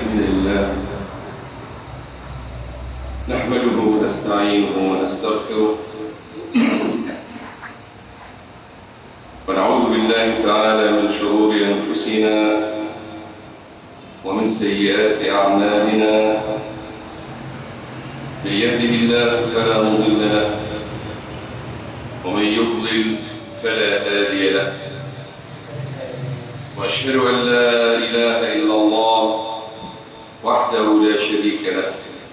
الحمد لله نحمده ونستعينه ونستغفره ونعوذ بالله تعالى من شرور أنفسنا ومن سيئات أعمالنا. من يهده الله فلا مضل له ومن يضلل فلا هادي له، وأشهد أن لا إله إلا الله وحده لا شريك له،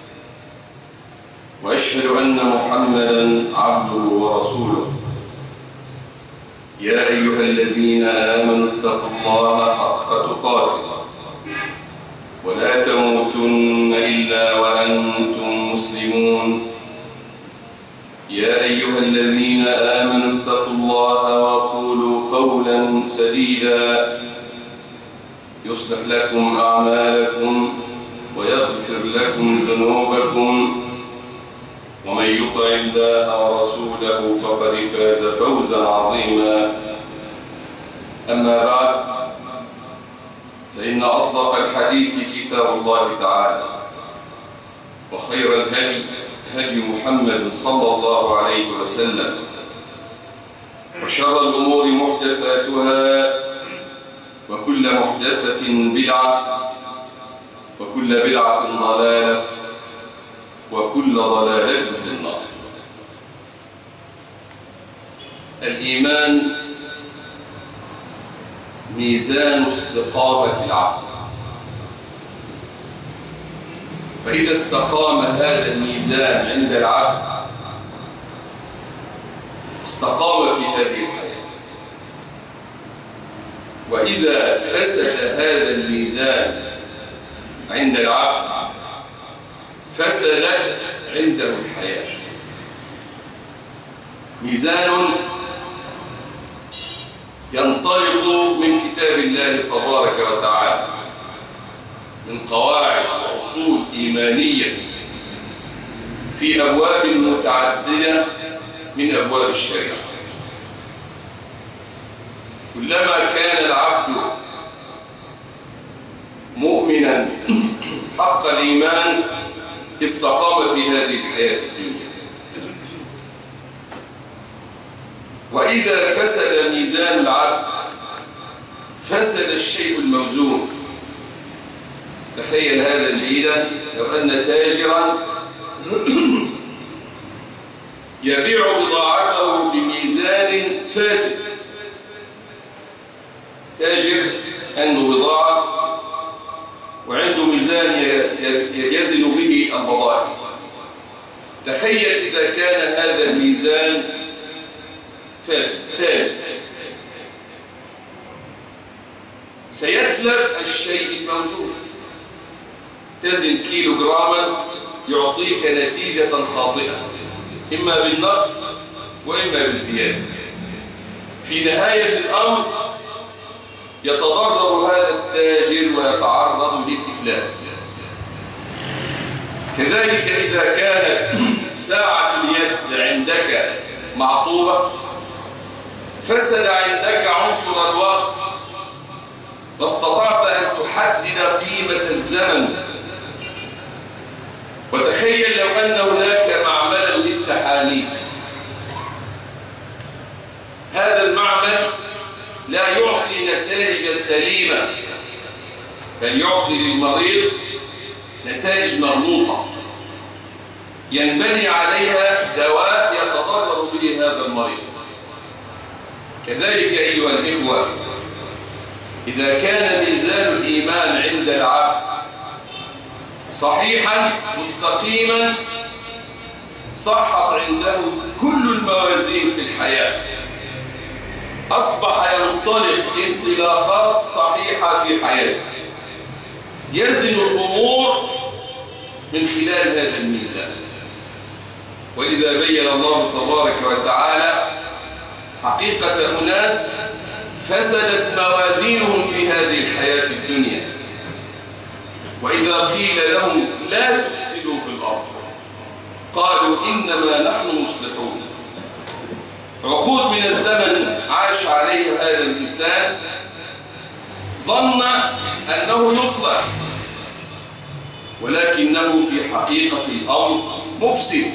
وأشهد أن محمدًا عبده ورسوله. يا أيها الذين آمنوا اتقوا الله حق تقاته ولا تموتن إلا وأنتم مسلمون. يا أيها الذين آمنوا اتقوا الله وقولوا قولا سديدا يصلح لكم أعمالكم ويغفر لكم ذنوبكم، ومن يطع الله ورسوله فقد فاز فوزا عظيما. أما بعد، فإن أصدق الحديث كتاب الله تعالى، وخير الهدي هدي محمد صلى الله عليه وسلم، وشر الأمور محدثاتها، وكل محدثة بدعة، وكل بدعة ضلالة، وكل ضلالة في النار. الإيمان ميزان استقامة العبد، فإذا استقام هذا الميزان عند العبد استقام في هذه الحياة، وإذا فسد هذا الميزان عند العبد فسدت عنده الحياة. ميزان ينطلق من كتاب الله تبارك وتعالى، من قواعد وأصول إيمانية في أبواب متعددة من أبواب الشريعة. كلما كان العبد مؤمنا حق الإيمان استقام في هذه الحياة الدنيا. وإذا فسد ميزان العبد فسد الشيء الموزون. تخيل هذا جيدا، لو أن تاجرا يبيع بضاعته بميزان فاسد. تاجر عنده بضاعة وعنده ميزان يزن به البضائع. تخيل إذا كان هذا الميزان فاسد تالف، سيتلف الشيء الموزون. تزن كيلو جراما يعطيك نتيجة خاطئة، إما بالنقص وإما بالزيادة. في نهاية الأمر يتضرر هذا التاجر ويتعرض للإفلاس. كذلك إذا كانت ساعة اليد عندك معطوبة فسد عندك عنصر الوقت، واستطعت أن تحدد قيمة الزمن. وتخيل لو أن هناك معملا للتحاليل، هذا المعمل لا يعطي نتائج سليمة، بل يعطي للمريض نتائج مربوطة ينبني عليها دواء يتضرر به هذا المريض. كذلك أيها الإخوة، إذا كان ميزان الإيمان عند العبد صحيحا مستقيما صحت عنده كل الموازين في الحياة، أصبح ينطلق انطلاقات صحيحة في حياته، يزن الأمور من خلال هذا الميزان. ولذا بين الله تبارك وتعالى حقيقة أناس فسدت موازينهم في هذه الحياة الدنيا، وإذا قيل لهم لا تفسدوا في الأرض قالوا إنما نحن مصلحون. عقود من الزمن عاش عليه هذا الإنسان، ظن أنه يصلح ولكنه في حقيقة الأمر مفسد.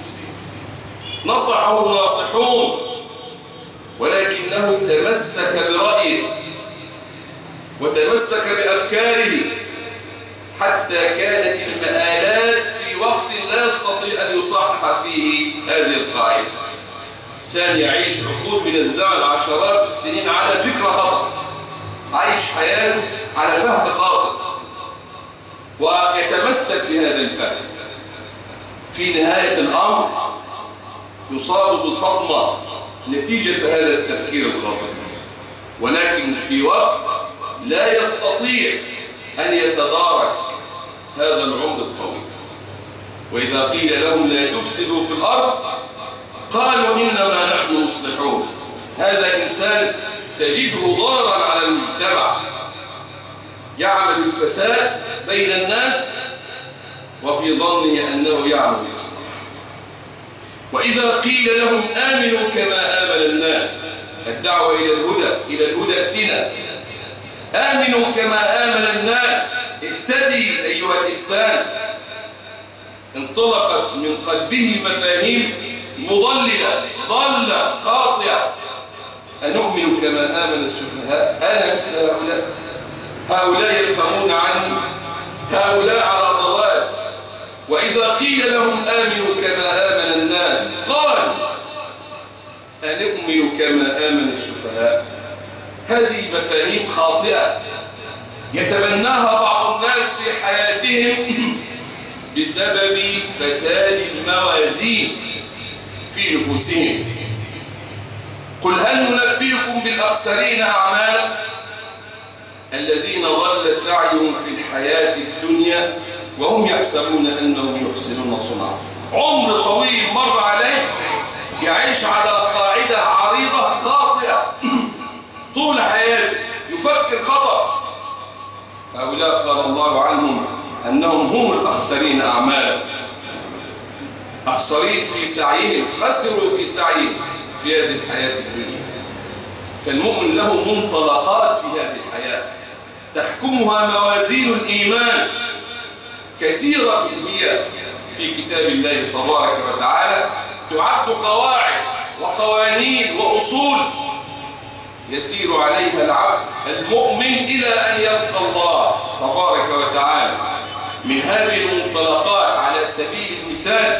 نصحه الناصحون ولكنه تمسك برأيه وتمسك بأفكاره حتى كانت المآلات في وقت لا يستطيع أن يصحح فيه هذه القاعدة. إنسان يعيش عقود من الزمن عشرات السنين على فكرة خطأ، عايش حياته على فهم خاطئ ويتمسك بهذا الفهم، في نهاية الأمر يصاب بصدمة نتيجة هذا التفكير الخاطئ، ولكن في وقت لا يستطيع أن يتدارك هذا العمر الطويل. وإذا قيل لهم لا تفسدوا في الأرض قالوا إنما نحن مصلحون. هذا إنسان تجده ضررا على المجتمع، يعمل الفساد بين الناس وفي ظنه أنه يعمل الإصلاح. وإذا قيل لهم آمنوا كما آمن الناس، الدعوة إلى الهدى ائتنا، آمنوا كما آمن الناس، اهتدي أيها الإنسان. انطلقت من قلبه مفاهيم مضللة ضالة خاطئة. أنؤمن كما آمن السفهاء؟ أنا مثل هؤلاء يفهمون عني، هؤلاء على ضلال. وإذا قيل لهم آمنوا كما آمن الناس قال أنؤمن كما آمن السفهاء. هذه مفاهيم خاطئة يتبناها بعض الناس في حياتهم بسبب فساد الموازين في نفوسهم. قل هل ننبئكم بالأخسرين أعمالا الذين ضل سعيهم في الحياة الدنيا وهم يحسبون أنهم يحسنون صنعا. عمر طويل مر عليه يعيش على قاعدة عريضة خاطئة طول حياته، يفكر خطأ. هؤلاء قال الله عنهم أنهم هم الأخسرين أعمالا، أخسرين في سعيهم، خسروا في سعيهم في هذه الحياة الدنيا. فالمؤمن له منطلقات في هذه الحياة تحكمها موازين الإيمان كثيرة هي في كتاب الله تبارك وتعالى، تعد قواعد وقوانين وأصول يسير عليها العبد المؤمن إلى أن يلقى الله تبارك وتعالى. من هذه المنطلقات على سبيل المثال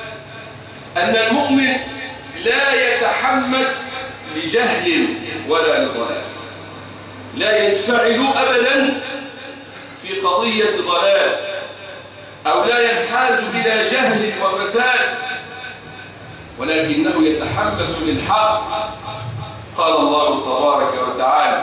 أن المؤمن لا يتحمس لجهل ولا لضلال، لا ينفعل أبدا في قضية ضلال أو لا ينحاز إلى جهل وفساد، ولكنه يتحمس للحق. قال الله تبارك وتعالى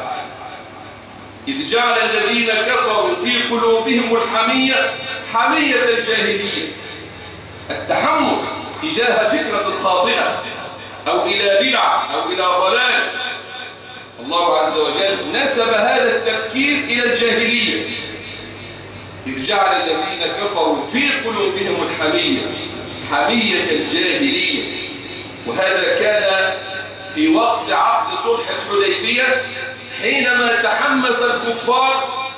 إذ جعل الذين كفروا في قلوبهم الحمية حمية الجاهلية، التحمس تجاه فكرة خاطئة أو إلى بدعة أو إلى ضلال. الله عز وجل نسب هذا التفكير إلى الجاهلية. إذ جعل الذين كفروا في قلوبهم الحمية حمية الجاهلية. وهذا كان في وقت عقد صلح الحديبية حينما تحمس الكفار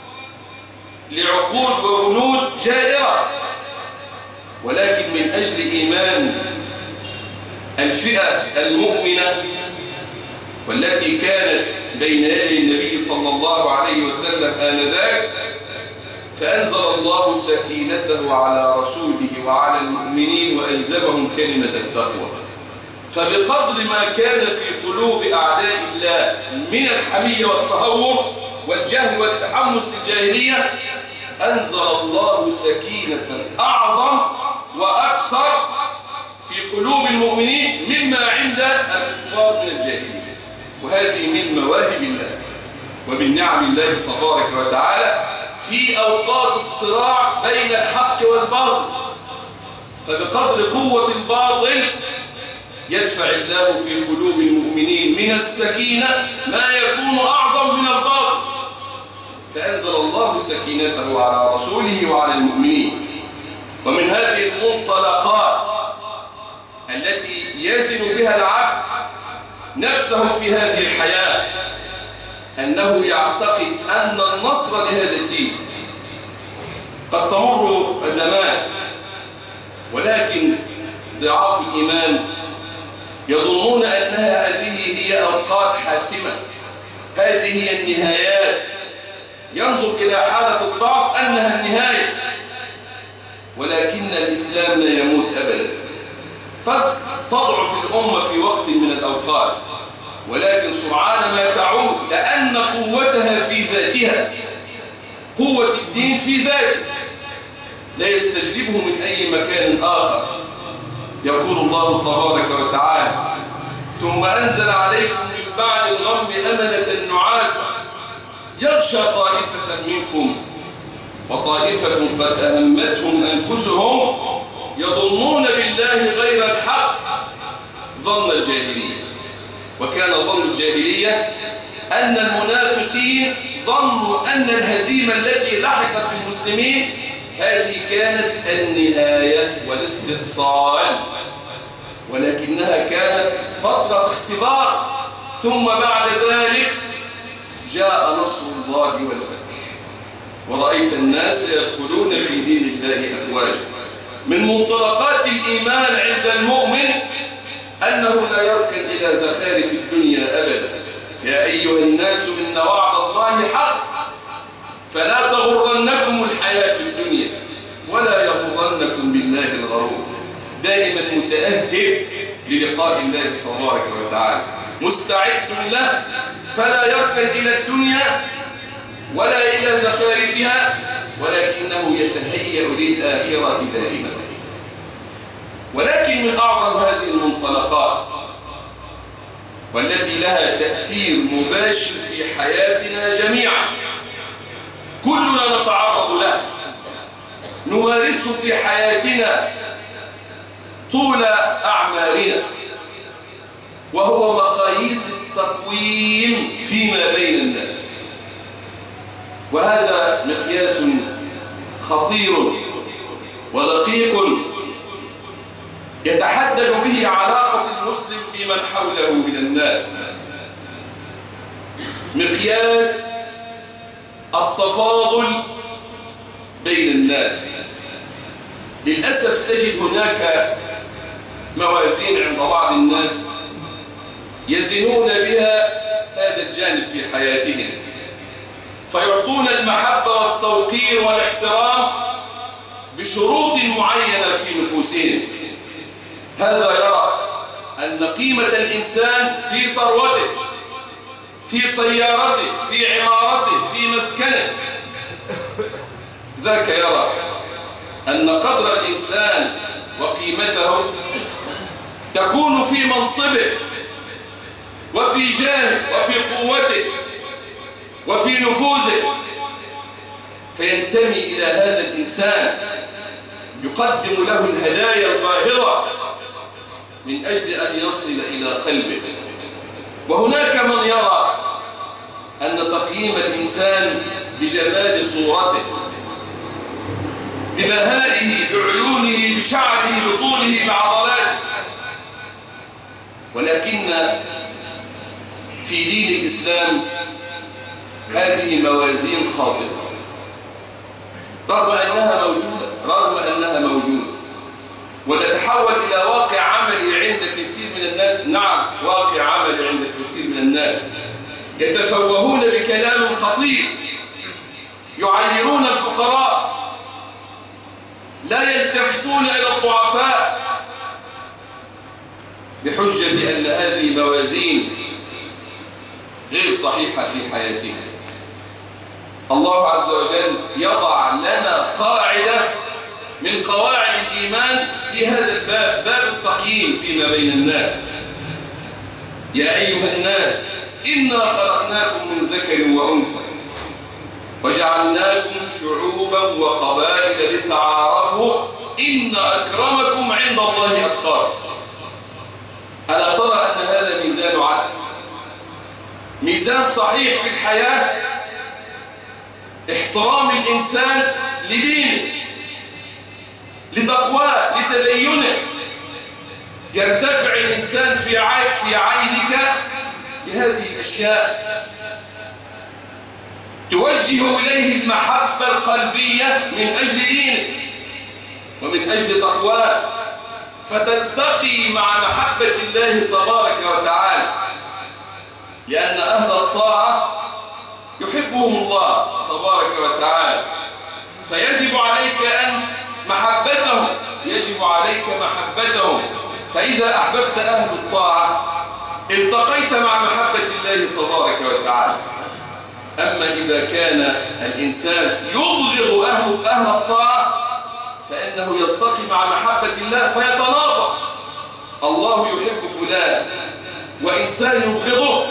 لعقود وبنود جائرة، ولكن من أجل إيمان الفئة المؤمنة والتي كانت بين يدي النبي صلى الله عليه وسلم آنذاك، فأنزل الله سكينته على رسوله وعلى المؤمنين وألزمهم كلمة التقوى. فبقدر ما كان في قلوب أعداء الله من الحمية والتهور والجهل والتحمس للجاهلية، أنزل الله سكينة أعظم وأكثر في قلوب المؤمنين مما عند الكفار من الجاهلية. وهذه من مواهب الله ومن نعم الله تبارك وتعالى في أوقات الصراع بين الحق والباطل. فبقدر قوة الباطل يدفع الله في قلوب المؤمنين من السكينة ما يكون أعظم من الباطل، فأنزل الله سكينته على رسوله وعلى المؤمنين. ومن هذه المنطلقات التي يزن بها العبد نفسه في هذه الحياة أنه يعتقد أن النصر لهذا الدين قد تمر أزمات، ولكن ضعاف الإيمان يظنون أنها هذه هي أوقات حاسمة، هذه هي النهايات، ينظر إلى حالة الضعف أنها النهاية، ولكن الإسلام لا يموت أبدا. قد تضعف الأمة في وقت من الأوقات، ولكن سرعان ما تعود، لأن قوتها في ذاتها، قوة الدين في ذاته، لا يستجلبه من أي مكان آخر. يقول الله تبارك وتعالى: ثم أنزل عليكم من بعد الغم أمنة نعاسا يغشى طائفة منكم وطائفة قد أهمتهم أنفسهم يظنون بالله غير الحق ظن الجاهلية. وكان ظن الجاهلية أن المنافقين ظنوا أن الهزيمة التي لحقت بالمسلمين هذه كانت النهاية والاستئصال، ولكنها كانت فترة اختبار، ثم بعد ذلك جاء نصر الله والفتح، ورأيت الناس يدخلون في دين الله أفواجا. من منطلقات الإيمان عند المؤمن أنه لا يركن إلى زخارف الدنيا أبدا. يا أيها الناس إن وعد الله حق فلا تغرنكم الحياة الدنيا ولا يغرنكم بالله الغرور. دائما متأهب للقاء الله تبارك وتعالى، مستعد له، فلا يركن إلى الدنيا ولا إلى زخارفها، ولكنه يتهيأ للآخرة دائما. ولكن من أعظم هذه المنطلقات والتي لها تأثير مباشر في حياتنا جميعا، كلنا نتعرض له، نمارسه في حياتنا طول أعمارنا، وهو مقاييس التقويم فيما بين الناس. وهذا مقياس خطير ودقيق يتحدد به علاقة المسلم بمن حوله من الناس. مقياس التفاضل بين الناس. للأسف تجد هناك موازين عند بعض الناس يزنون بها هذا الجانب في حياتهم، فيعطون المحبة والتوقير والاحترام بشروط معينة في نفوسهم. هذا يرى أن قيمة الإنسان في ثروته، في سيارته، في عمارته، في مسكنه. ذاك يرى أن قدر الإنسان وقيمته تكون في منصبه وفي جاهه وفي قوته وفي نفوذه، فينتمي إلى هذا الإنسان، يقدم له الهدايا الباهرة من أجل أن يصل إلى قلبه. وهناك من يرى أن تقييم الإنسان بجمال صورته، ببهائه، بعيونه، بشعره، بطوله، بعضلاته. ولكن في دين الإسلام هذه موازين خاطئة، رغم أنها موجودة وتتحول إلى واقع عملي عند كثير من الناس. نعم، واقع عملي عند كثير من الناس يتفوهون بكلام خطير، يعيرون الفقراء، لا يلتفتون إلى الضعفاء، بحجة أن هذه موازين غير صحيحة في حياتهم. الله عز وجل يضع لنا قاعدة من قواعد الإيمان في هذا الباب، باب التقييم فيما بين الناس. يا أيها الناس إنا خلقناكم من ذكر وأنثى وجعلناكم شعوبا وقبائل لتعارفوا إن أكرمكم عند الله أتقاكم. ألا ترى أن هذا ميزان عدل، ميزان صحيح في الحياة؟ احترام الإنسان لدينه، لتقواه، لتدينه. يرتفع الإنسان في عينك بهذه الأشياء. توجه إليه المحبة القلبية من أجل دينه ومن أجل تقواه، فتلتقي مع محبة الله تبارك وتعالى، لأن أهل الطاعة يحبهم الله تبارك وتعالى، فيجب عليك محبتهم، يجب عليك محبتهم. فإذا أحببت أهل الطاعة التقيت مع محبة الله تبارك وتعالى. أما إذا كان الإنسان يبغض أهل الطاعة فإنه يلتقي مع محبة الله فيتنافر. الله يحب فلان وإنسان يبغضه،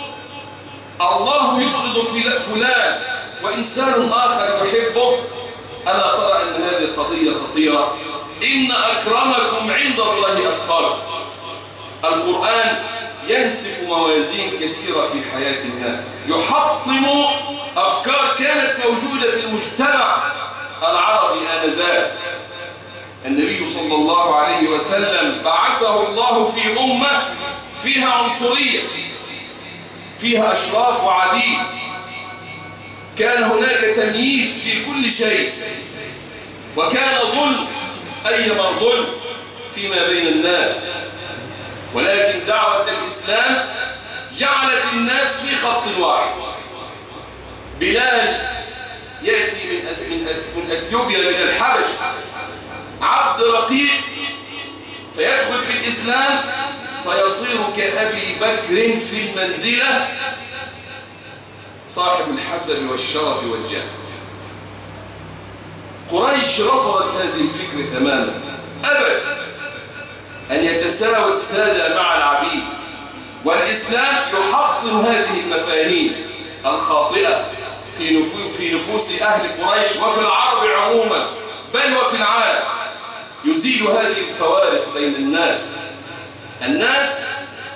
الله يبغض فلان وإنسان آخر يحبه. ألا ترى أن هذه القضية خطيرة؟ إن أكرمكم عند الله أتقاكم. القرآن ينسف موازين كثيرة في حياة الناس، يحطم أفكار كانت موجودة في المجتمع العربي آنذاك. النبي صلى الله عليه وسلم بعثه الله في أمة فيها عنصرية، فيها أشراف وعبيد، كان هناك تمييز في كل شيء، وكان ظلم أيما ظلم فيما بين الناس. ولكن دعوة الإسلام جعلت الناس في خط واحد. بلال يأتي من أثيوبيا، من الحبش، عبد رقيق، فيدخل في الإسلام فيصير كأبي بكر في المنزلة، صاحب الحسب والشرف والجاه. قريش رفضت هذه الفكرة تماما، أبدا، أن يتساوى السادة مع العبيد. والإسلام يحطم هذه المفاهيم الخاطئة في نفوس أهل قريش وفي العرب عموما، بل وفي العالم. يزيل هذه الفوارق بين الناس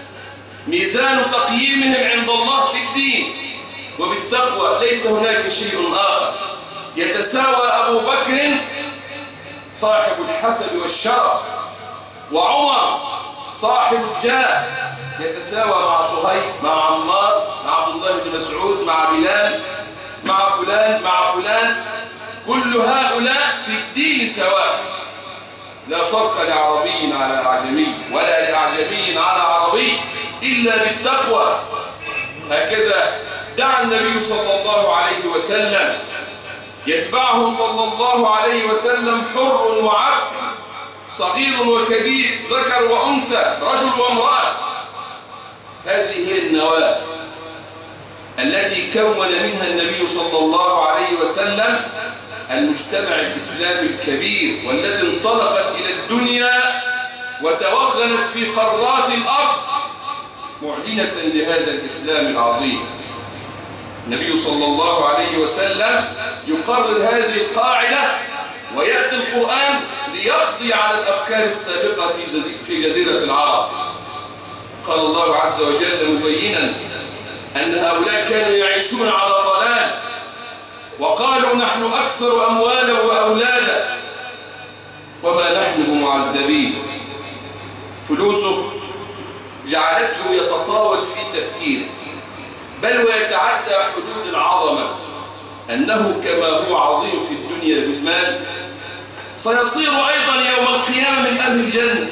ميزان تقييمهم عند الله بالدين وبالتقوى، ليس هناك شيء آخر. يتساوى أبو بكر صاحب الحسب والشرف، وعمر صاحب الجاه، يتساوى مع صهيب، مع عمار، مع عبد الله بن مسعود، مع بلال، مع فلان، مع فلان. كل هؤلاء في الدين سواء، لا فرق لعربي على أعجمي ولا لأعجمي على عربي إلا بالتقوى. هكذا دعا النبي صلى الله عليه وسلم، يتبعه صلى الله عليه وسلم حر وعبد، صغير وكبير، ذكر وأنثى، رجل وامرأة. هذه هي النواة التي كون منها النبي صلى الله عليه وسلم المجتمع الإسلامي الكبير، والتي انطلقت إلى الدنيا وتوغلت في قارات الأرض معلنة لهذا الإسلام العظيم. النبي صلى الله عليه وسلم يقرر هذه القاعدة، ويأتي القرآن ليقضي على الأفكار السابقة في جزيرة العرب. قال الله عز وجل مبينا أن هؤلاء كانوا يعيشون على ضلال، وقالوا نحن أكثر أموالا وأولادا وما نحن بمعذبين. فلوسه جعلته يتطاول في تفكيره، بل ويتعدى حدود العظمة، أنه كما هو عظيم في الدنيا بالمال سيصير أيضا يوم القيامة من أهل الجنة.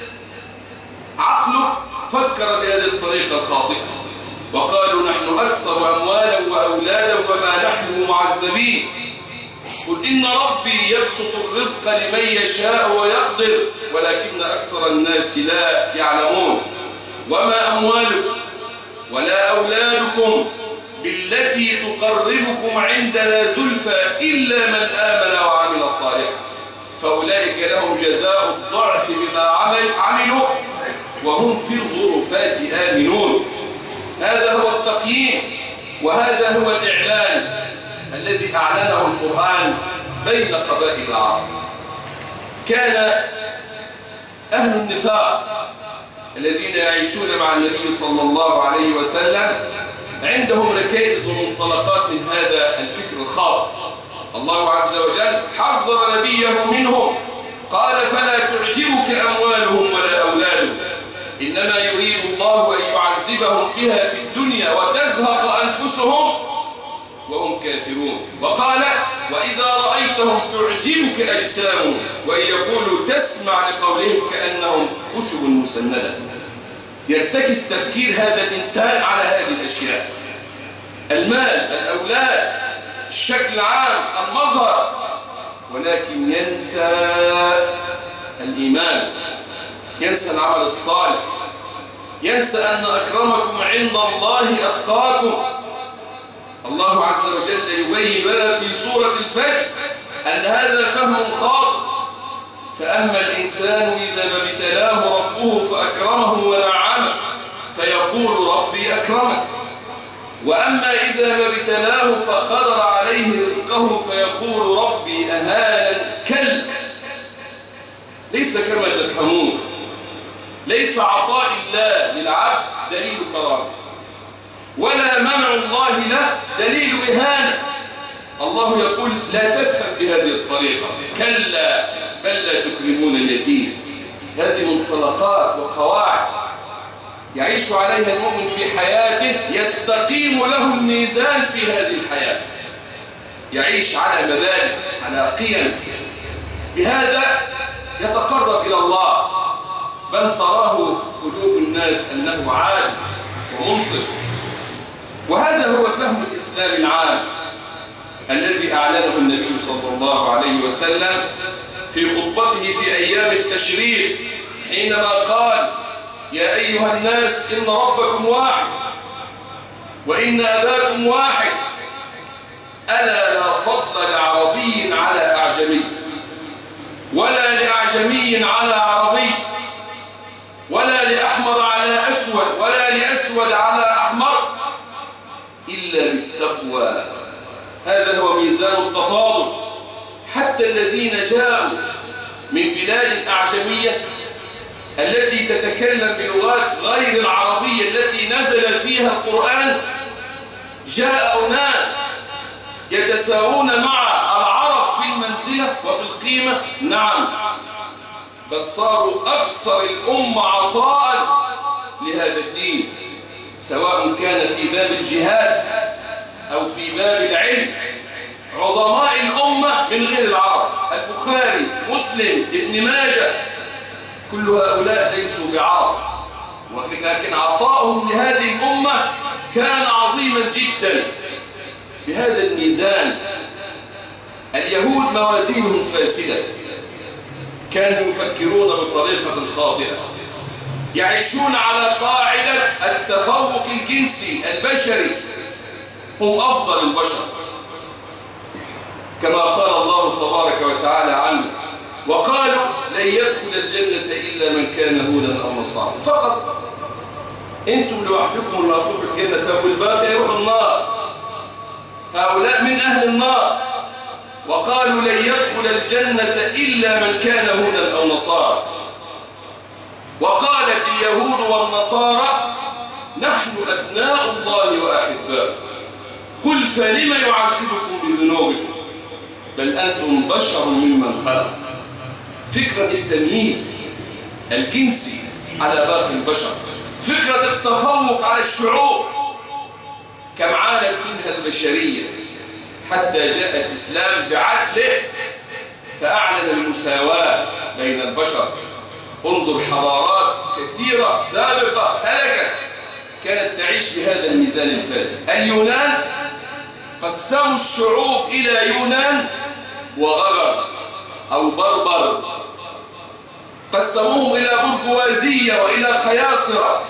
عقله فكر بهذه الطريقة الخاطئة، وقالوا نحن أكثر أموالا وأولادا وما نحن معذبين. قل إن ربي يبسط الرزق لمن يشاء ويقدر ولكن أكثر الناس لا يعلمون. وما أموالكم ولا أولادكم بالتي تقربكم عندنا زلفى إلا من آمن وعمل صالحا فأولئك لهم جزاء الضعف بما عملوا وهم في الغرفات آمنون. هذا هو التقييم، وهذا هو الإعلان الذي أعلنه القرآن بين قبائل العرب. كان أهل النفاق الذين يعيشون مع النبي صلى الله عليه وسلم عندهم ركائز ومنطلقات من هذا الفكر الخاطئ. الله عز وجل حذر نبيه منهم، قال فلا تعجبك أموالهم ولا أولادهم إنما يريد الله أن يعذبهم بها في الدنيا وتزهق أنفسهم وهم كافرون. وقال وإذا رأيتهم تعجبك أجسامهم وإن يقولوا تسمع لقولهم كأنهم خشب مسندة. يرتكز تفكير هذا الإنسان على هذه الأشياء: المال، الأولاد، الشكل العام، المظهر، ولكن ينسى الإيمان، ينسى العمل الصالح، ينسى أن أكرمكم عند الله أتقاكم. الله عز وجل يبين لنا في سورة الفجر أن هذا فهم خاطئ. فأما الإنسان إذا ما ابتلاه ربه فأكرمه ونعمه فيقول ربي أكرمك، وأما إذا ما ابتلاه فقدر عليه رزقه فيقول ربي أهانا. كلا، ليس كما تفهمون. ليس عطاء الله للعبد دليل كرامه، ولا منع الله له دليل إهانة. الله يقول لا تفهم بهذه الطريقة، كلا بل لا تكرمون اليتيم. هذه منطلقات وقواعد يعيش عليها المؤمن في حياته، يستقيم له الميزان في هذه الحياة، يعيش على مبادئ، على قيم، بهذا يتقرب إلى الله، بل تراه قلوب الناس أنه عادل ومنصف. وهذا هو فهم الإسلام العام الذي أعلنه النبي صلى الله عليه وسلم في خطبته في أيام التشريق، حينما قال يا أيها الناس إن ربكم واحد وإن أباكم واحد، ألا لا فضل لعربي على أعجمي، ولا لأعجمي على عربي، ولا لأحمر على أسود، ولا لأسود على أحمر، إلا بالتقوى. هذا هو ميزان التفاضل. حتى الذين جاءوا من بلاد أعجمية التي تتكلم بلغات غير العربية التي نزل فيها القرآن، جاء أناس يتساوون مع العرب في المنزلة وفي القيمة، نعم، بل صاروا أكثر الأمة عطاء لهذا الدين، سواء كان في باب الجهاد أو في باب العلم. عظماء الأمة من غير العرب، البخاري، مسلم، ابن ماجه، كل هؤلاء ليسوا بعرب، ولكن عطاؤهم لهذه الأمة كان عظيما جدا بهذا الميزان. اليهود موازينهم فاسدة، كانوا يفكرون بطريقة خاطئة، يعيشون على قاعدة التفوق الجنسي البشري، هم أفضل البشر كما قال الله تبارك وتعالى عنه: وقالوا لن يدخل الجنة إلا من كان هودا أو نصارى. فقط أنتم لوحدكم اللي هتروحوا الجنة، والباقي يروحوا النار، هؤلاء من أهل النار. وقالوا لن يدخل الجنة إلا من كان هودا أو نصارى. وقالت اليهود والنصارى نحن أبناء الله وأحباؤه. قل فلم يعذبكم بذنوبكم بل أنتم بشر ممن خلق. فكرة التمييز الجنسي على باقي البشر، فكرة التفوق على الشعوب، كم عانت منها البشرية حتى جاء الإسلام بعدله فأعلن المساواة بين البشر. انظر حضارات كثيرة سابقة هلكت كانت تعيش بهذا الميزان الفاسد. اليونان قسموا الشعوب إلى يونان وغرب أو بربر، قسموهم إلى برجوازية وإلى قياصرة.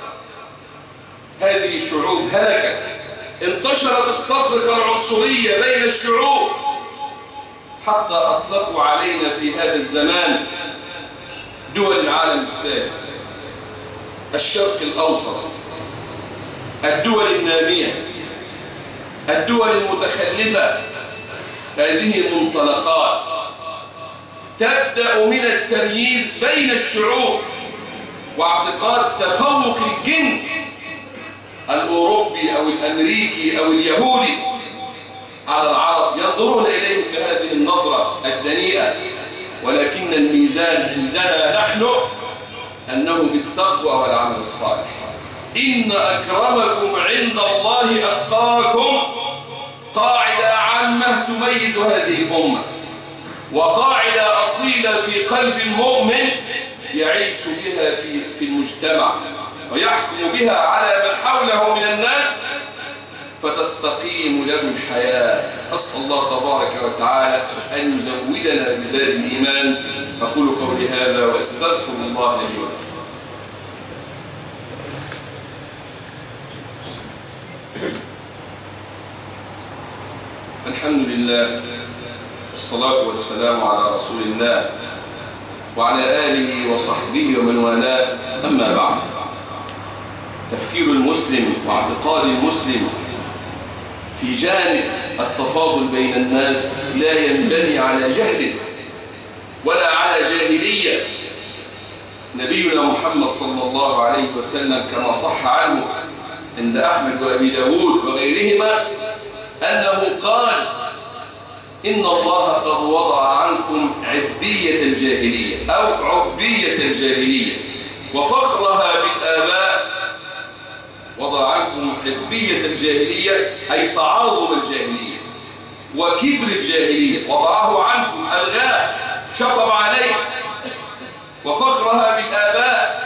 هذه الشعوب هلكت، انتشرت التفرقة العنصرية بين الشعوب، حتى أطلقوا علينا في هذا الزمان دول العالم الثالث، الشرق الأوسط، الدول النامية، الدول المتخلفة. هذه منطلقات تبدأ من التمييز بين الشعوب واعتقاد تفوق الجنس الأوروبي أو الأمريكي أو اليهودي على العرب، ينظرون إليهم بهذه النظرة الدنيئة. ولكن الميزان عندنا نحن أنه بالتقوى والعمل الصالح. إن أكرمكم عند الله أتقاكم. قاعدة عامة تميز هذه الأمة، وقاعدة أصيلة في قلب المؤمن يعيش بها في المجتمع ويحكم بها على من حوله من الناس فتستقيم له الحياة. أسأل الله تبارك وتعالى أن يزودنا بزاد الإيمان. أقول قولي هذا وأستغفر الله لي ولكم. الحمد لله والصلاة والسلام على رسول الله وعلى آله وصحبه ومن والاه. أما بعد، تفكير المسلم واعتقاد المسلم في جانب التفاضل بين الناس لا ينبني على جهل ولا على جاهلية. نبينا محمد صلى الله عليه وسلم كما صح عنه عند أحمد وأبي داود وغيرهما أنه قال: إن الله قد وضع عنكم عبية الجاهلية أو عبية الجاهلية وفخرها بالآباء. وضع عنكم عبية الجاهلية أي تعاظم الجاهلية وكبر الجاهلية، وضعه عنكم، ألغاه، شطب عليه. وفخرها بالآباء،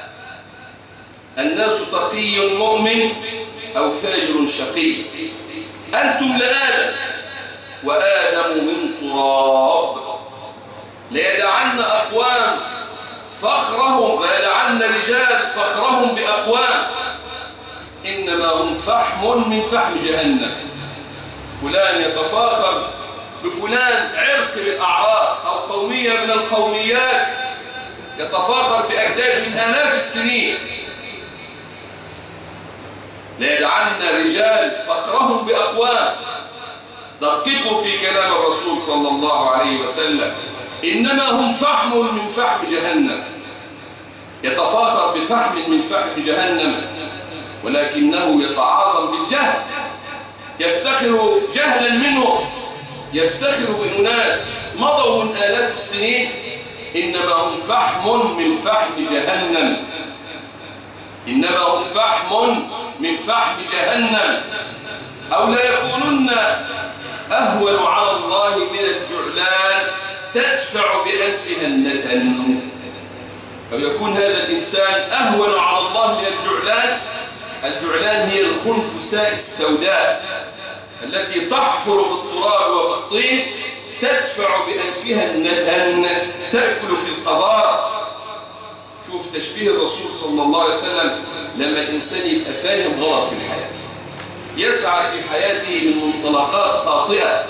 الناس تقي مؤمن أو فاجر شقي. أنتم لآدم وآدم من تراب. ليدعن أقوام فخرهم، ليدعن رجال فخرهم بأقوام إنما هم فحم من فحم جهنم. فلان يتفاخر بفلان عرق من الأعراق أو قومية من القوميات، يتفاخر بأجداد من آلاف السنين. ليدعن رجال فخرهم بأقوام. دققوا في كلام الرسول صلى الله عليه وسلم: إنما هم فحم من فحم جهنم. يتفاخر بفحم من فحم جهنم ولكنه يتعاظم بالجهل، يفتخر جهلا منه، يفتخر بأناس مضوا من آلاف السنين. إنما هم فحم من فحم جهنم، إنما هم فحم من فحم جهنم. أو لا يكونن أهون على الله من الجعلان تدفع بأنفها النتن. أو يكون هذا الإنسان أهون على الله من الجعلان. الجعلان هي الخنفساء السوداء التي تحفر في التراب وفي الطين، تدفع بأنفها النتن، تأكل في القذارة. شوف تشبيه الرسول صلى الله عليه وسلم لما الإنسان يبقى فاهم غلط في الحياة، يسعى في حياته من منطلقات خاطئة.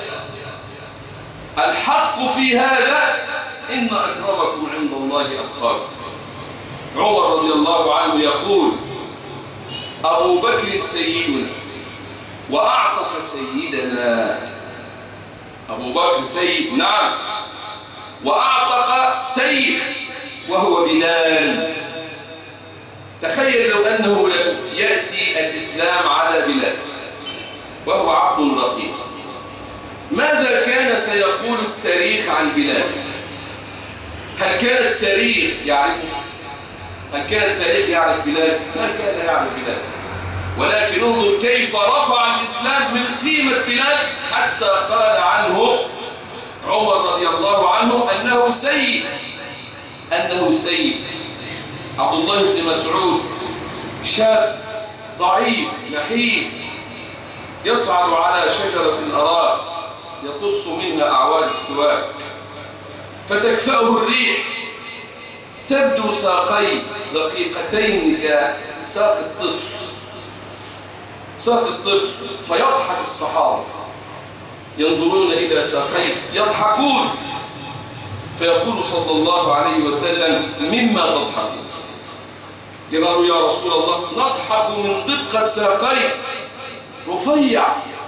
الحق في هذا: إن أكرمكم عند الله أتقاكم. عمر رضي الله عنه يقول: أبو بكر سيدنا وأعتق سيدنا. أبو بكر سيد، نعم، وأعتق سيد وهو بلال. تخيل لو أنه لم يأتي الإسلام على بلال وهو عبد رقيق، ماذا كان سيقول التاريخ عن بلال؟ هل كان التاريخ يعرفه؟ هل كان التاريخ يعرف بلال؟ ما كان يعرف بلال. ولكن انظر كيف رفع الإسلام من قيمة بلال حتى قال عنه عمر رضي الله عنه أنه سيد، أنه سيد. عبد الله بن مسعود شاب ضعيف نحيف يصعد على شجرة الأراك يقص منها أعواد السواك فتكفأه الريح، تبدو ساقيه دقيقتين كساق الطفل، ساق الطفل، فيضحك الصحابة ينظرون إلى ساقيه يضحكون، فيقول صلى الله عليه وسلم: مما تضحكون؟ قالوا: يا رسول الله نضحك من دقة ساقيه، رفيع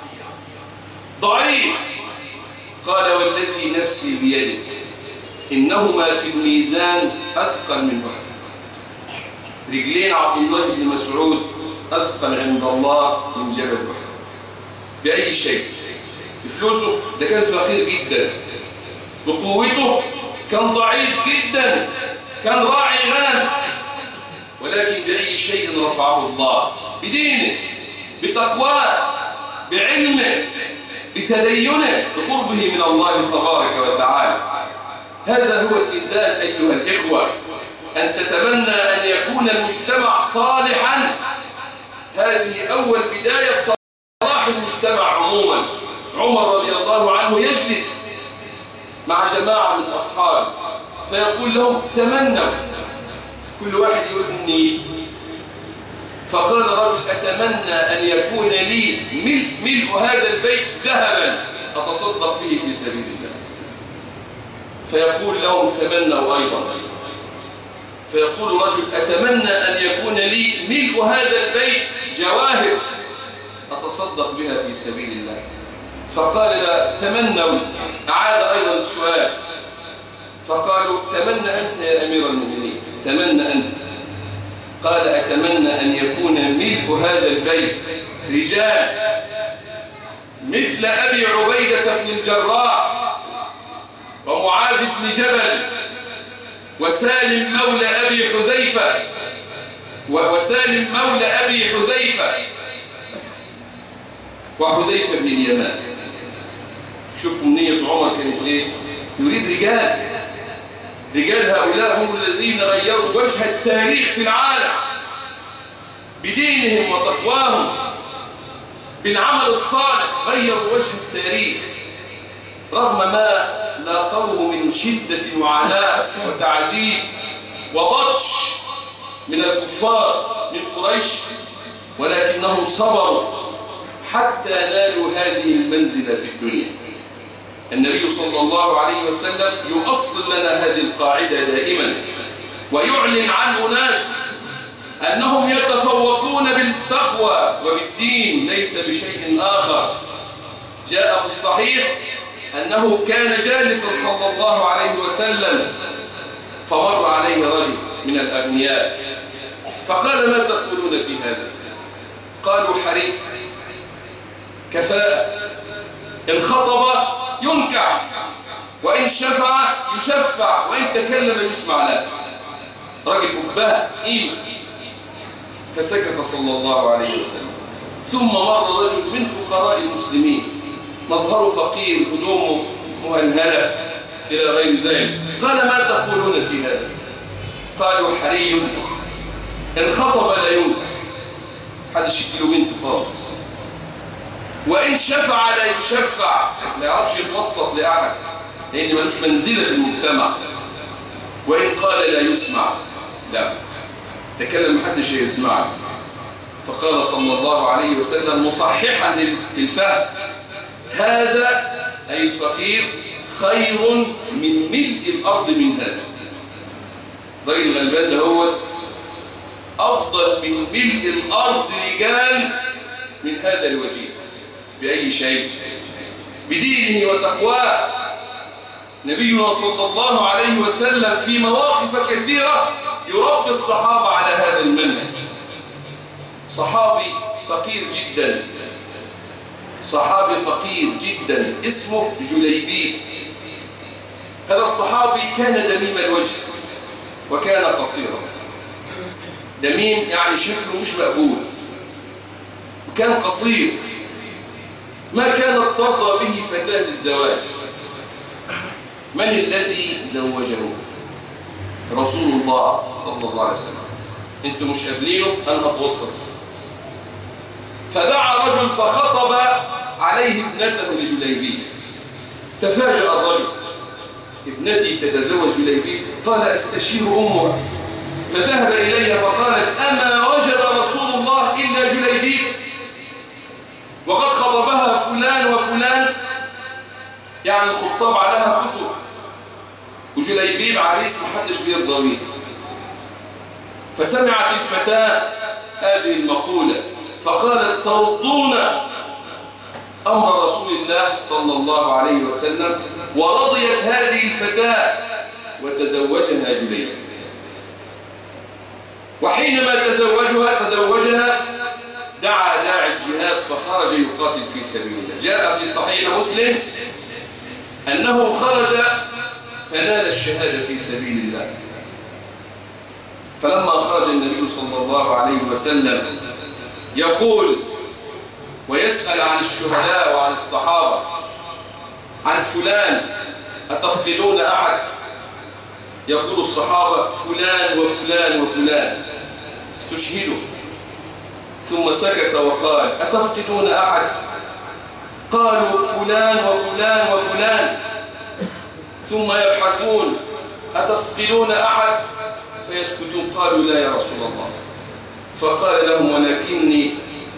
ضعيف. قال: والذي نفسي بيده إنهما في الميزان أثقل من أحد. رجلين عبد الله بن مسعود أثقل عند الله من جبل أحد. بأي شيء؟ بفلوسه ده كان فقير جدا، بقوته كان ضعيف جدا، كان راعي غنم، ولكن بأي شيء رفعه الله؟ بدينه، بتقواه، بعلمه، بتدينه بقربه من الله تبارك وتعالى. هذا هو الميزان أيها الإخوة، أن تتمنى أن يكون المجتمع صالحا. هذه أول بداية صلاح المجتمع عموما. عمر رضي الله عنه يجلس مع جماعة من أصحابه فيقول لهم تمنوا، كل واحد يقول إني. فقال رجل أتمنى أن يكون لي ملء هذا البيت ذهبا أتصدق فيه في سبيل الله. فيقول لهم تمنوا أيضا. فيقول رجل أتمنى أن يكون لي ملء هذا البيت جواهر أتصدق بها في سبيل الله. فقال لا تمنوا. أعاد أيضا السؤال فقالوا تمنى أنت يا أمير المؤمنين، تمنى أنت. قال أتمنى أن يكون ملء هذا البيت رجال مثل أبي عبيدة بن الجراح ومعاذ بن جبل وسالم مولى أبي حذيفة وحذيفة بن اليمان. شوفوا نية عمر كانت إيه؟ يريد رجال هؤلاء هم الذين غيروا وجه التاريخ في العالم بدينهم وتقواهم، بالعمل الصالح غيروا وجه التاريخ رغم ما لاقوه من شدة وعناء وتعذيب وبطش من الكفار من قريش، ولكنهم صبروا حتى نالوا هذه المنزلة في الدنيا. النبي صلى الله عليه وسلم يؤصل لنا هذه القاعدة دائما ويعلن عن أناس أنهم يتفوقون بالتقوى وبالدين ليس بشيء آخر. جاء في الصحيح أنه كان جالسا صلى الله عليه وسلم فمر عليه رجل من الأغنياء فقال ما تقولون في هذا؟ قالوا حري، كفاءة، إن خطب ينكح، وإن شفع يشفع، وإن تكلم يسمع له. رجل أبهى قيمة. فسكت صلى الله عليه وسلم. ثم مر رجل من فقراء المسلمين مظهره فقير، هدومه مهلهلة إلى غير ذلك. قال ما تقولون في هذا؟ قالوا حري، إن خطب لا ينكح، حدش يجيله بنت خالص، وإن شفع لا يشفع، ما يعرفش يتوسط لأحد لأن ملوش منزلة في المجتمع، وإن قال لا يسمع، لا تكلم محدش يسمع. فقال صلى الله عليه وسلم مصححا للفهم هذا أي الفقير خير من ملء الأرض من هذا. رجل غلبان ده هو أفضل من ملء الأرض رجال من هذا الوجيه. بأي شيء؟ بدينه وتقواه. نبينا صلى الله عليه وسلم في مواقف كثيرة يربي الصحابة على هذا المنهج. صحابي فقير جدا، صحابي فقير جدا اسمه جليبيب. هذا الصحابي كان دميم الوجه وكان قصيرا. دميم يعني شكله مش مقبول، وكان قصير. ما كانت ترضى به فتاة للزواج. من الذي زوجه؟ رسول الله صلى الله عليه وسلم. انتم مش قابلينه، انا اتوسط. فدعا رجل فخطب عليه ابنته لجليبيب. تفاجأ الرجل، ابنتي تتزوج جليبيب؟ قال استشير امه. فذهب اليها فقالت اما وجد رسول الله الا جليبيب وقد خطبها فلان وفلان، يعني الخطاب عليها كثر وجليبيب عريس محدش بيرضى بيه. فسمعت الفتاة هذه المقولة فقالت ترضون أمر رسول الله صلى الله عليه وسلم؟ ورضيت هذه الفتاة وتزوجها جليبيب. وحينما تزوجها دعا داعي الجهاد فخرج يقاتل في سبيل الله. جاء في صحيح مسلم أنه خرج فنال الشهادة في سبيل الله. فلما خرج النبي صلى الله عليه وسلم يقول ويسأل عن الشهداء وعن الصحابة، عن فلان أتفقدون أحد؟ يقول الصحابة فلان وفلان وفلان استشهدوا. ثم سكت وقال أتفقدون أحد؟ قالوا فلان وفلان وفلان. ثم يبحثون أتفقدون أحد؟ فيسكتون. قالوا لا يا رسول الله. فقال لهم ولكني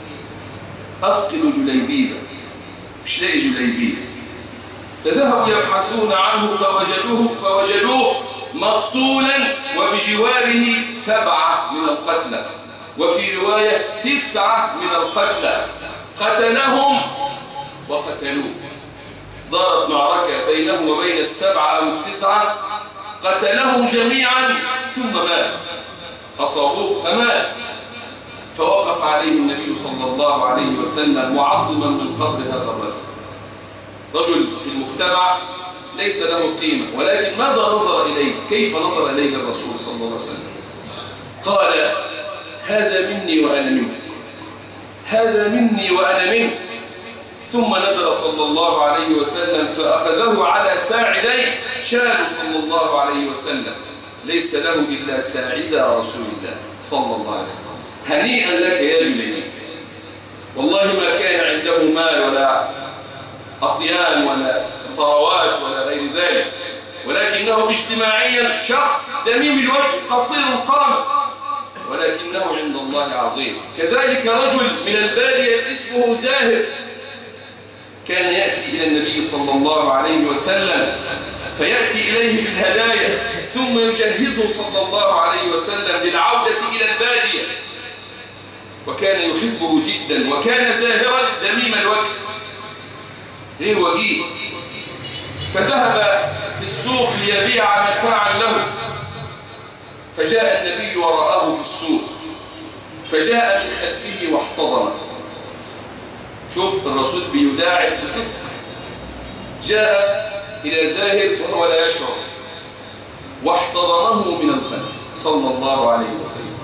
أفقد جليبيبة، مش لاقي جليبيبة. فذهبوا يبحثون عنه فوجدوه مقتولا وبجواره 7 من القتلى، وفي رواية 9 من القتلى، قتلهم وقتلوه. دارت معركة بينهم وبين 7 أو 9، قتلهم جميعا ثم مات، أصابوه فمات. فوقف عليه النبي صلى الله عليه وسلم معظما من قبر هذا الرجل، رجل في المجتمع ليس له قيمة، ولكن ماذا نظر إليه؟ كيف نظر إليه الرسول صلى الله عليه وسلم؟ قال هذا مني وأنا منك، هذا مني وأنا منك. ثم نزل صلى الله عليه وسلم فأخذه على ساعديه، شاب صلى الله عليه وسلم ليس له إلا ساعدا رسول الله صلى الله عليه وسلم. هنيئا لك يا جليبيب، والله ما كان عنده مال ولا أطيان ولا ثروات ولا غير ذلك، ولكنه اجتماعيا شخص دميم الوجه قصير القامة، ولكنه عند الله عظيم. كذلك رجل من البادية اسمه زاهر، كان يأتي إلى النبي صلى الله عليه وسلم فيأتي إليه بالهدايا، ثم يجهزه صلى الله عليه وسلم للعودة إلى البادية، وكان يحبه جدا، وكان زاهرا دميم الوجه غير وجيه. فذهب في السوق ليبيع متاعا له، فجاء النبي ورآه في السوق، فجاء من خلفه واحتضنه. شوف الرسول بيداعب بصدق، جاء إلى زاهر وهو لا يشعر واحتضنه من الخلف صلى الله عليه وسلم.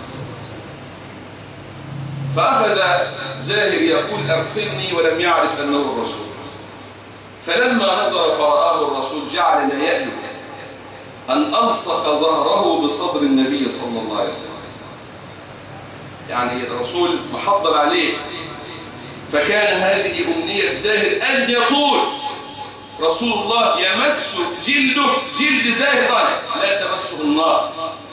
فأخذ زاهر يقول أرسلني، ولم يعرف أنه الرسول. فلما نظر فرآه الرسول جعل لا يألو أن ألصق ظهره بصدر النبي صلى الله عليه وسلم، يعني الرسول محضر عليه. فكان هذه أمنية زاهر أن يطول رسول الله يمس جلده جلد زاهر لا تمسه النار.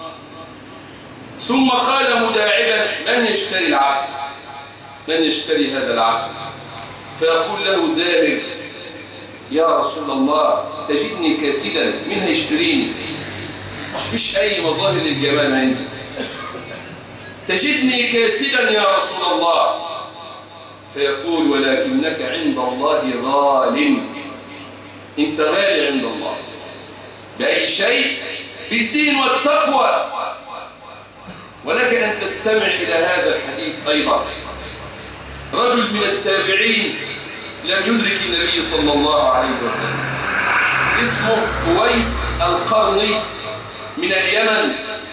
ثم قال مداعبا من يشتري العبد؟ من يشتري هذا العبد؟ فيقول له زاهر يا رسول الله تجدني كاسدا، من هيشتريني؟ مفيش أي مظاهر للجمال عندي، تجدني كاسدا يا رسول الله. فيقول ولكنك عند الله غال، انت غالي عند الله. بأي شيء؟ بالدين والتقوى. ولك أن تستمع إلى هذا الحديث أيضا. رجل من التابعين لم يدرك النبي صلى الله عليه وسلم، اسمه أويس القرني من اليمن.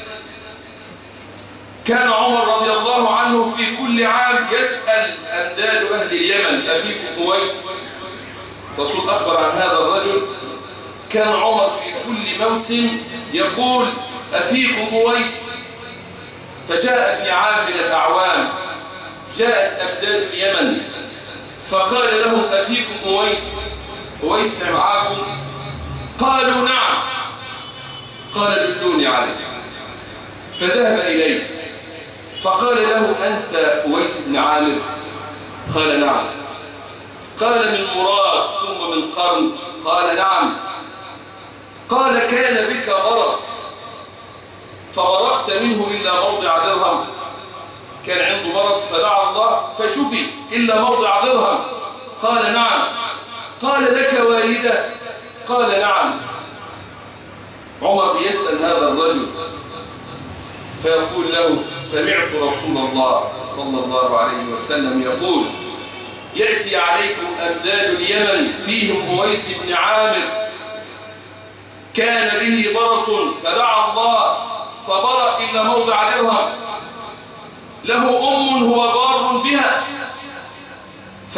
كان عمر رضي الله عنه في كل عام يسأل أنداد أهل اليمن أفيكم أويس؟ الرسول أخبر عن هذا الرجل. كان عمر في كل موسم يقول أفيكم أويس؟ فجاء في عام من الأعوام جاءت أبدال اليمن فقال لهم أفيكم أويس؟ أويس معاكم؟ قالوا نعم. قال دلوني عليه. فذهب إليه فقال له أنت أويس بن عامر؟ قال نعم. قال من مراد ثم من قرن؟ قال نعم. قال كان بك برص فبرأت منه إلا موضع درهم؟ كان عنده برص فدعا الله فشفي إلا موضع درهم؟ قال نعم. قال لك والدة؟ قال نعم. عمر بيسأل هذا الرجل فيقول له سمعت رسول الله صلى الله عليه وسلم يقول يأتي عليكم أمداد اليمن فيهم أويس بن عامر كان به برص فدعا الله فبرأ إلى موضع درهم، له أم هو بار بها،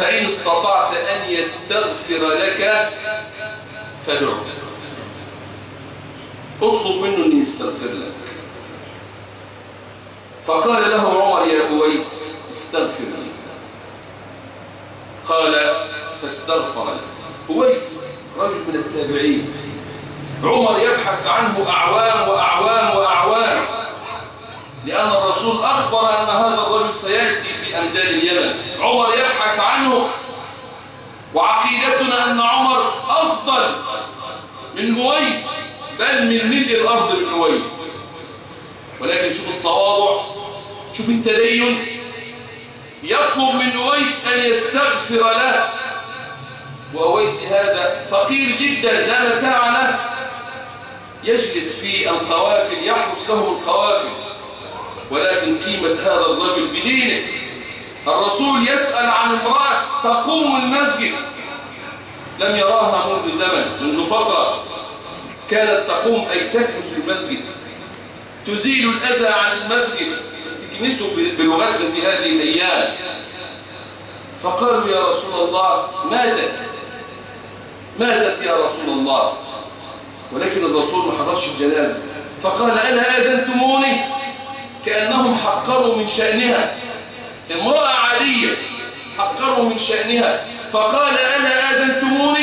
استطعت أن يستغفر لك فادعه، اطلب منه أن يستغفر لك. فقال له عمر يا أويس استغفر لي. قال فاستغفر له أويس رجل من التابعين، عمر يبحث عنه أعوام وأعوام وأعوام، لأن الرسول أخبر أن هذا الرجل سيأتي في أمداد اليمن. عمر يبحث عنه، وعقيدتنا أن عمر أفضل من أويس، بل من ملء الأرض من أويس. ولكن شوف التواضع، شوف التدين، يطلب من أويس أن يستغفر له، وأويس هذا فقير جدا لا متاع له، يجلس في القوافل يحرس له القوافل، ولكن قيمة هذا الرجل بدينه. الرسول يسأل عن امرأة تقوم المسجد، لم يراها منذ زمن، منذ فترة كانت تقوم أي تكنس المسجد، تزيل الأذى عن المسجد، تكنسه بلغتنا في هذه الأيام. فقالوا يا رسول الله ماتت يا رسول الله، ولكن الرسول ما حضرش الجنازة. فقال ألا آذنتموني؟ كأنهم حقروا من شأنها، امرأة عادية حقروا من شأنها. فقال ألا آذنتموني؟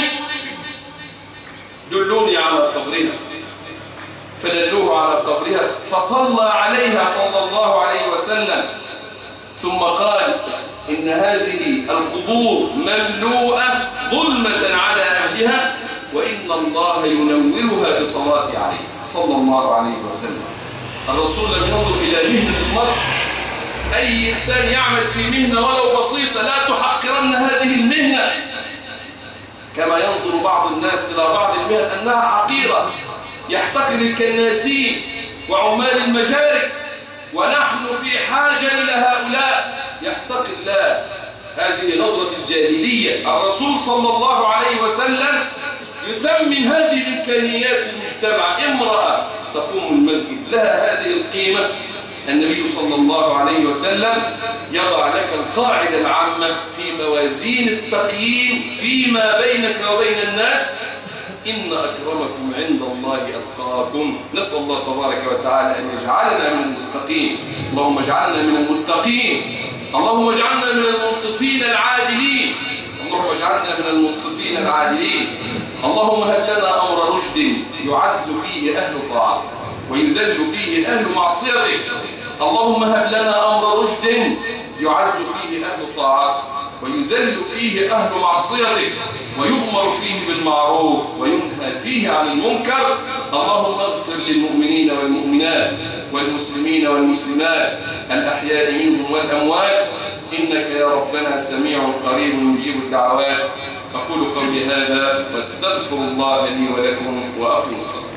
دلوني على قبرها. فدلوه على قبرها، فصلى عليها صلى الله عليه وسلم، ثم قال إن هذه القبور مملوءة ظلمة على أهلها، وإن الله ينورها بصلاة عليه صلى الله عليه وسلم. الرسول لم ينظر إلى مهنة المرء، أي إنسان يعمل في مهنة ولو بسيطة لا تحقرن هذه المهنة، كما ينظر بعض الناس إلى بعض المهن أنها حقيرة، يحتقر الكناسين وعمال المجاري، ونحن في حاجة إلى هؤلاء، يحتقر. لا، هذه نظرة الجاهلية. الرسول صلى الله عليه وسلم يثمن هذه الإمكانيات في المجتمع. امرأة تقوم المسجد لها هذه القيمة. النبي صلى الله عليه وسلم يضع لك القاعدة العامة في موازين التقييم فيما بينك وبين الناس: إن أكرمكم عند الله أتقاكم. نسأل الله تبارك وتعالى أن يجعلنا من المتقين. اللهم اجعلنا من المتقين، اللهم اجعلنا من المنصفين العادلين، اللهم اجعلنا من المنصفين العادلين. اللهم هب لنا أمر رشد يعز فيه أهل طاعتك ويذل فيه أهل معصيتك. اللهم هب لنا أمر رشد يعز فيه أهل طاعتك ويذل فيه أهل معصيتك، ويؤمر فيه بالمعروف وينهى فيه عن المنكر. اللهم اغفر للمؤمنين والمؤمنات والمسلمين والمسلمات الأحياء منهم والأموات، إنك يا ربنا سميع قريب مجيب الدعوات. أقول قولي هذا واستغفر الله لي ولكم وأقم الصلاة.